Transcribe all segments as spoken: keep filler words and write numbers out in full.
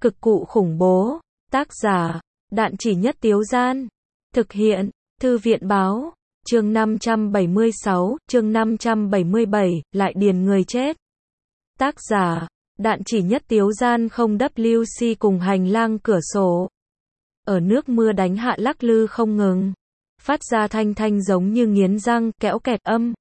Cực cụ khủng bố. Tác giả, Đạn Chỉ Nhất Tiếu Gian. Thực hiện, Thư viện Báo. Chương năm trăm bảy mươi sáu, chương năm trăm bảy mươi bảy, lại điền người chết. Tác giả, Đạn Chỉ Nhất Tiếu Gian. Không W C cùng hành lang cửa sổ. Ở nước mưa đánh hạ lắc lư không ngừng. Phát ra thanh thanh giống như nghiến răng, kẽo kẹt âm.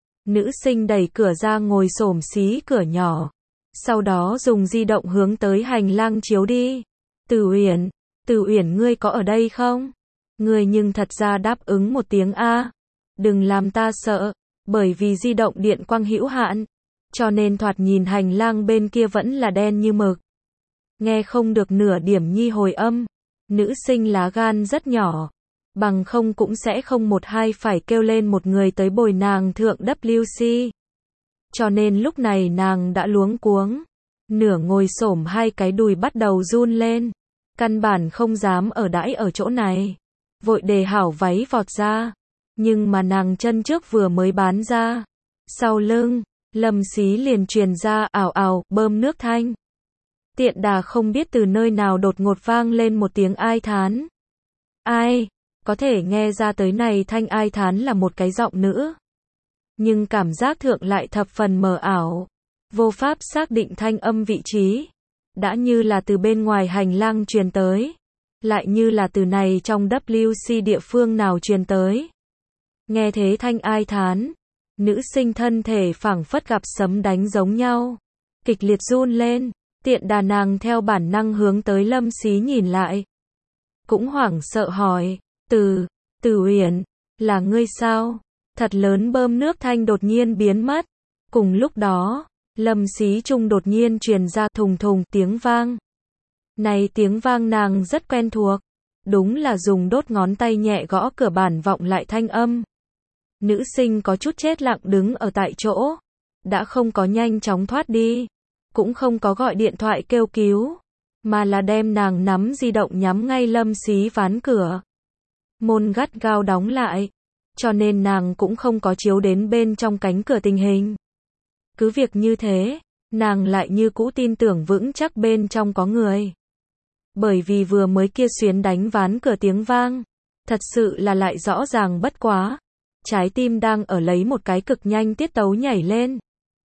Nữ sinh đẩy cửa ra ngồi xổm xí cửa nhỏ. Sau đó dùng di động hướng tới hành lang chiếu đi. Từ Uyển, Từ Uyển ngươi có ở đây không? Ngươi nhưng thật ra đáp ứng một tiếng A. Đừng làm ta sợ, bởi vì di động điện quang hữu hạn. Cho nên thoạt nhìn hành lang bên kia vẫn là đen như mực. Nghe không được nửa điểm nhi hồi âm. Nữ sinh lá gan rất nhỏ. Bằng không cũng sẽ không một hai phải kêu lên một người tới bồi nàng thượng W C. Cho nên lúc này nàng đã luống cuống. Nửa ngồi xổm hai cái đùi bắt đầu run lên. Căn bản không dám ở đãi ở chỗ này. Vội đề hảo váy vọt ra. Nhưng mà nàng chân trước vừa mới bán ra. Sau lưng, Lâm Xí liền truyền ra ảo ảo, bơm nước thanh. Tiện đà không biết từ nơi nào đột ngột vang lên một tiếng ai thán. Ai? Có thể nghe ra tới này thanh ai thán là một cái giọng nữ. Nhưng cảm giác thượng lại thập phần mờ ảo. Vô pháp xác định thanh âm vị trí. Đã như là từ bên ngoài hành lang truyền tới. Lại như là từ này trong W C địa phương nào truyền tới. Nghe thế thanh ai thán. Nữ sinh thân thể phảng phất gặp sấm đánh giống nhau. Kịch liệt run lên. Tiện đà nàng theo bản năng hướng tới Lâm Xí nhìn lại. Cũng hoảng sợ hỏi. Từ, Từ Uyển, là ngươi sao? Thật lớn bơm nước thanh đột nhiên biến mất. Cùng lúc đó, Lâm Xí trung đột nhiên truyền ra thùng thùng tiếng vang. Này tiếng vang nàng rất quen thuộc. Đúng là dùng đốt ngón tay nhẹ gõ cửa bản vọng lại thanh âm. Nữ sinh có chút chết lặng đứng ở tại chỗ. Đã không có nhanh chóng thoát đi. Cũng không có gọi điện thoại kêu cứu. Mà là đem nàng nắm di động nhắm ngay Lâm Xí ván cửa. Môn gắt gao đóng lại. Cho nên nàng cũng không có chiếu đến bên trong cánh cửa tình hình. Cứ việc như thế, nàng lại như cũ tin tưởng vững chắc bên trong có người. Bởi vì vừa mới kia xuyến đánh ván cửa tiếng vang. Thật sự là lại rõ ràng bất quá. Trái tim đang ở lấy một cái cực nhanh tiết tấu nhảy lên.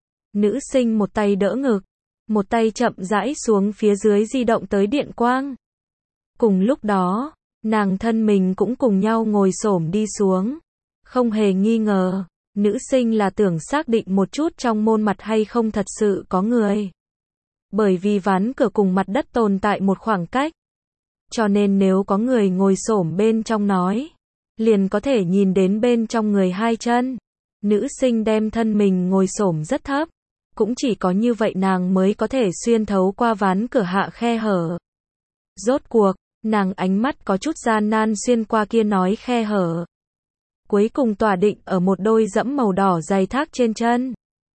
Nữ sinh một tay đỡ ngực. Một tay chậm rãi xuống phía dưới di động tới điện quang. Cùng lúc đó, nàng thân mình cũng cùng nhau ngồi xổm đi xuống. Không hề nghi ngờ, nữ sinh là tưởng xác định một chút trong môn mặt hay không thật sự có người. Bởi vì ván cửa cùng mặt đất tồn tại một khoảng cách. Cho nên nếu có người ngồi xổm bên trong nói, liền có thể nhìn đến bên trong người hai chân. Nữ sinh đem thân mình ngồi xổm rất thấp. Cũng chỉ có như vậy nàng mới có thể xuyên thấu qua ván cửa hạ khe hở. Rốt cuộc, nàng ánh mắt có chút gian nan xuyên qua kia nói khe hở. Cuối cùng tỏa định ở một đôi dẫm màu đỏ giày thác trên chân.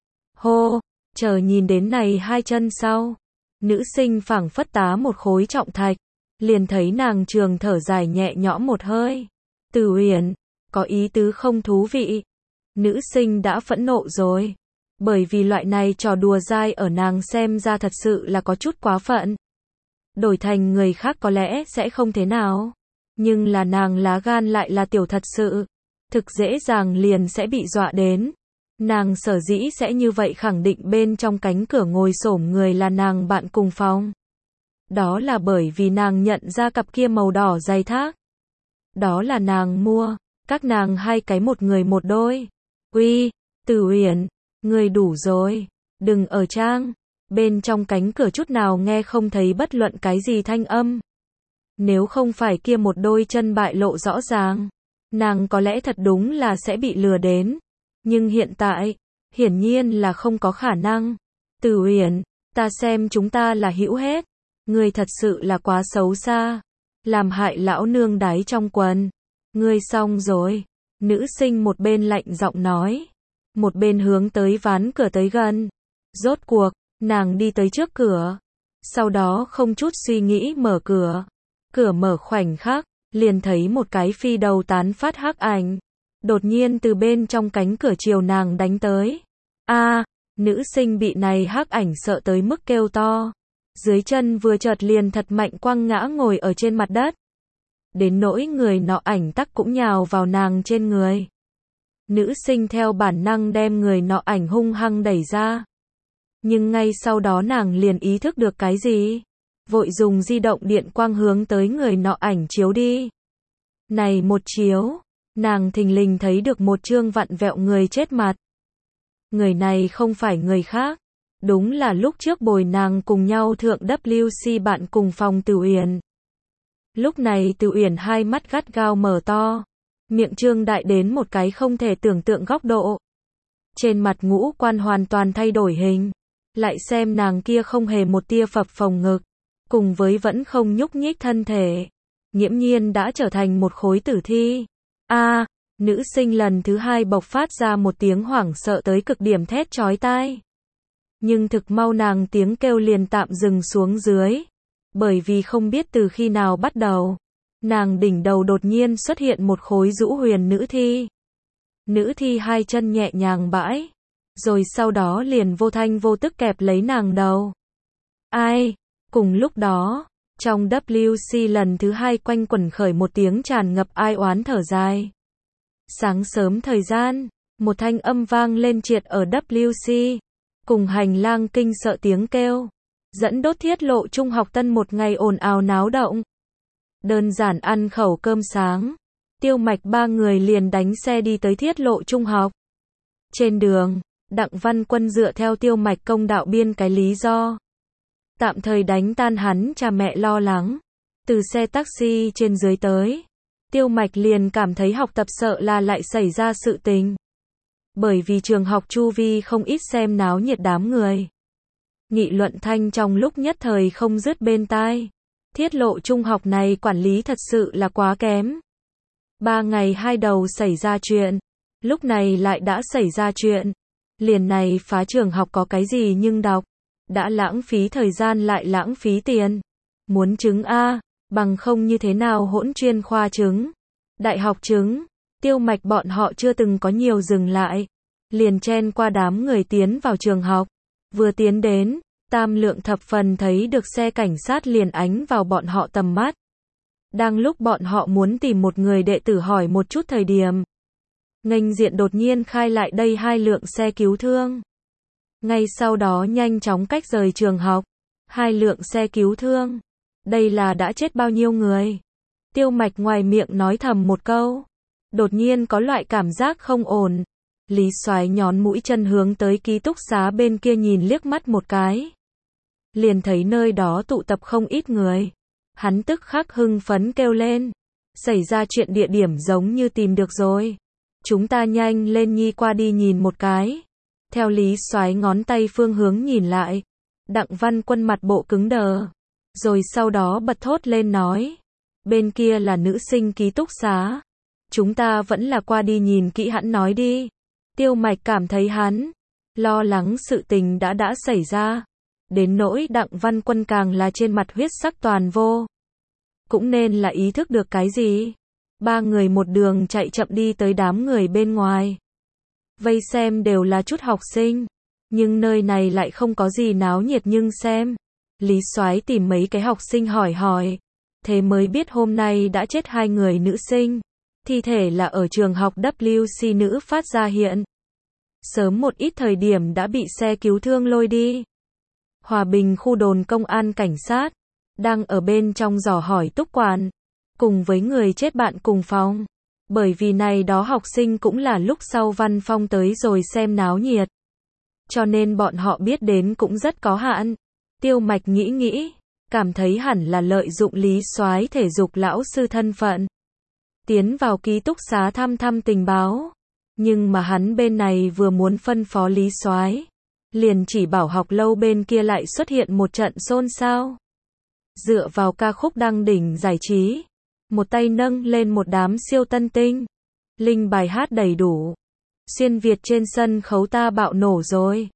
Hô, chờ nhìn đến này hai chân sau. Nữ sinh phảng phất tá một khối trọng thạch. Liền thấy nàng trường thở dài nhẹ nhõm một hơi. Từ Uyển, có ý tứ không thú vị. Nữ sinh đã phẫn nộ rồi. Bởi vì loại này trò đùa dai ở nàng xem ra thật sự là có chút quá phận. Đổi thành người khác có lẽ sẽ không thế nào. Nhưng là nàng lá gan lại là tiểu thật sự. Thực dễ dàng liền sẽ bị dọa đến. Nàng sở dĩ sẽ như vậy khẳng định bên trong cánh cửa ngồi xổm người là nàng bạn cùng phòng. Đó là bởi vì nàng nhận ra cặp kia màu đỏ giày thác. Đó là nàng mua. Các nàng hai cái một người một đôi. Uy, Từ Uyển, người đủ rồi. Đừng ở trang. Bên trong cánh cửa chút nào nghe không thấy bất luận cái gì thanh âm. Nếu không phải kia một đôi chân bại lộ rõ ràng, nàng có lẽ thật đúng là sẽ bị lừa đến. Nhưng hiện tại, hiển nhiên là không có khả năng. Từ Uyển, ta xem chúng ta là hữu hết. Ngươi thật sự là quá xấu xa. Làm hại lão nương đáy trong quần. Ngươi xong rồi. Nữ sinh một bên lạnh giọng nói. Một bên hướng tới ván cửa tới gần. Rốt cuộc, nàng đi tới trước cửa. Sau đó không chút suy nghĩ mở cửa. Cửa mở khoảnh khắc, liền thấy một cái phi đầu tán phát hắc ảnh. Đột nhiên từ bên trong cánh cửa chiều nàng đánh tới. A, nữ sinh bị này hắc ảnh sợ tới mức kêu to. dưới chân vừa chợt liền thật mạnh quăng ngã ngồi ở trên mặt đất. Đến nỗi người nọ ảnh tắc cũng nhào vào nàng trên người. Nữ sinh theo bản năng đem người nọ ảnh hung hăng đẩy ra. Nhưng ngay sau đó nàng liền ý thức được cái gì. Vội dùng di động điện quang hướng tới người nọ ảnh chiếu đi. Này một chiếu, nàng thình lình thấy được một trương vặn vẹo người chết mặt. Người này không phải người khác. Đúng là lúc trước bồi nàng cùng nhau thượng W C bạn cùng phòng Từ Uyển. Lúc này Từ Uyển hai mắt gắt gao mở to. Miệng trương đại đến một cái không thể tưởng tượng góc độ. Trên mặt ngũ quan hoàn toàn thay đổi hình. Lại xem nàng kia không hề một tia phập phồng ngực. Cùng với vẫn không nhúc nhích thân thể. Nghiễm nhiên đã trở thành một khối tử thi. A, nữ sinh lần thứ hai bộc phát ra một tiếng hoảng sợ tới cực điểm thét chói tai. Nhưng thực mau nàng tiếng kêu liền tạm dừng xuống dưới. Bởi vì không biết từ khi nào bắt đầu. Nàng đỉnh đầu đột nhiên xuất hiện một khối rũ huyền nữ thi. Nữ thi hai chân nhẹ nhàng bãi. Rồi sau đó liền vô thanh vô tức kẹp lấy nàng đầu. Ai? Cùng lúc đó, trong W C lần thứ hai quanh quẩn khởi một tiếng tràn ngập ai oán thở dài. Sáng sớm thời gian, một thanh âm vang lên triệt ở W C. Cùng hành lang kinh sợ tiếng kêu. Dẫn đốt Thiết Lộ Trung học tân một ngày ồn ào náo động. Đơn giản ăn khẩu cơm sáng. Tiêu Mạch ba người liền đánh xe đi tới Thiết Lộ Trung học. Trên đường, Đặng Văn Quân dựa theo Tiêu Mạch công đạo biên cái lý do. Tạm thời đánh tan hắn cha mẹ lo lắng. Từ xe taxi trên dưới tới. Tiêu Mạch liền cảm thấy học tập sợ là lại xảy ra sự tình. Bởi vì trường học chu vi không ít xem náo nhiệt đám người. Nghị luận thanh trong lúc nhất thời không dứt bên tai. Thiết Lộ Trung học này quản lý thật sự là quá kém. Ba ngày hai đầu xảy ra chuyện. Lúc này lại đã xảy ra chuyện. Liền này phá trường học có cái gì nhưng đọc. Đã lãng phí thời gian lại lãng phí tiền. Muốn chứng A, bằng không như thế nào hỗn chuyên khoa chứng. Đại học chứng. Tiêu Mạch bọn họ chưa từng có nhiều dừng lại. Liền chen qua đám người tiến vào trường học. Vừa tiến đến, Tam Lượng thập phần thấy được xe cảnh sát liền ánh vào bọn họ tầm mắt. Đang lúc bọn họ muốn tìm một người đệ tử hỏi một chút thời điểm. Nghênh diện đột nhiên khai lại đây hai lượng xe cứu thương. Ngay sau đó nhanh chóng cách rời trường học. Hai lượng xe cứu thương. Đây là đã chết bao nhiêu người? Tiêu Mạch ngoài miệng nói thầm một câu. Đột nhiên có loại cảm giác không ổn. Lý Soái nhón mũi chân hướng tới ký túc xá bên kia nhìn liếc mắt một cái. Liền thấy nơi đó tụ tập không ít người. Hắn tức khắc hưng phấn kêu lên. Xảy ra chuyện địa điểm giống như tìm được rồi. Chúng ta nhanh lên nhi qua đi nhìn một cái. Theo Lý Soái ngón tay phương hướng nhìn lại. Đặng Văn Quân mặt bộ cứng đờ. Rồi sau đó bật thốt lên nói. Bên kia là nữ sinh ký túc xá. Chúng ta vẫn là qua đi nhìn kỹ hẵng nói đi. Tiêu Mạch cảm thấy hắn lo lắng sự tình đã đã xảy ra. Đến nỗi Đặng Văn Quân càng là trên mặt huyết sắc toàn vô. Cũng nên là ý thức được cái gì. Ba người một đường chạy chậm đi tới đám người bên ngoài. Vây xem đều là chút học sinh. Nhưng nơi này lại không có gì náo nhiệt nhưng xem. Lý Soái tìm mấy cái học sinh hỏi hỏi. Thế mới biết hôm nay đã chết hai người nữ sinh. Thi thể là ở trường học W C nữ phát ra hiện. Sớm một ít thời điểm đã bị xe cứu thương lôi đi. Hòa Bình khu đồn công an cảnh sát. Đang ở bên trong dò hỏi túc quản. Cùng với người chết bạn cùng phòng. Bởi vì này đó học sinh cũng là lúc sau Văn Phong tới rồi xem náo nhiệt. Cho nên bọn họ biết đến cũng rất có hạn. Tiêu Mạch nghĩ nghĩ. Cảm thấy hẳn là lợi dụng Lý Soái thể dục lão sư thân phận. Tiến vào ký túc xá thăm thăm tình báo. Nhưng mà hắn bên này vừa muốn phân phó Lý Soái, liền chỉ bảo học lâu bên kia lại xuất hiện một trận xôn xao. Dựa vào ca khúc đăng đỉnh giải trí, một tay nâng lên một đám siêu tân tinh. Linh bài hát đầy đủ. Xuyên Việt trên sân khấu ta bạo nổ rồi.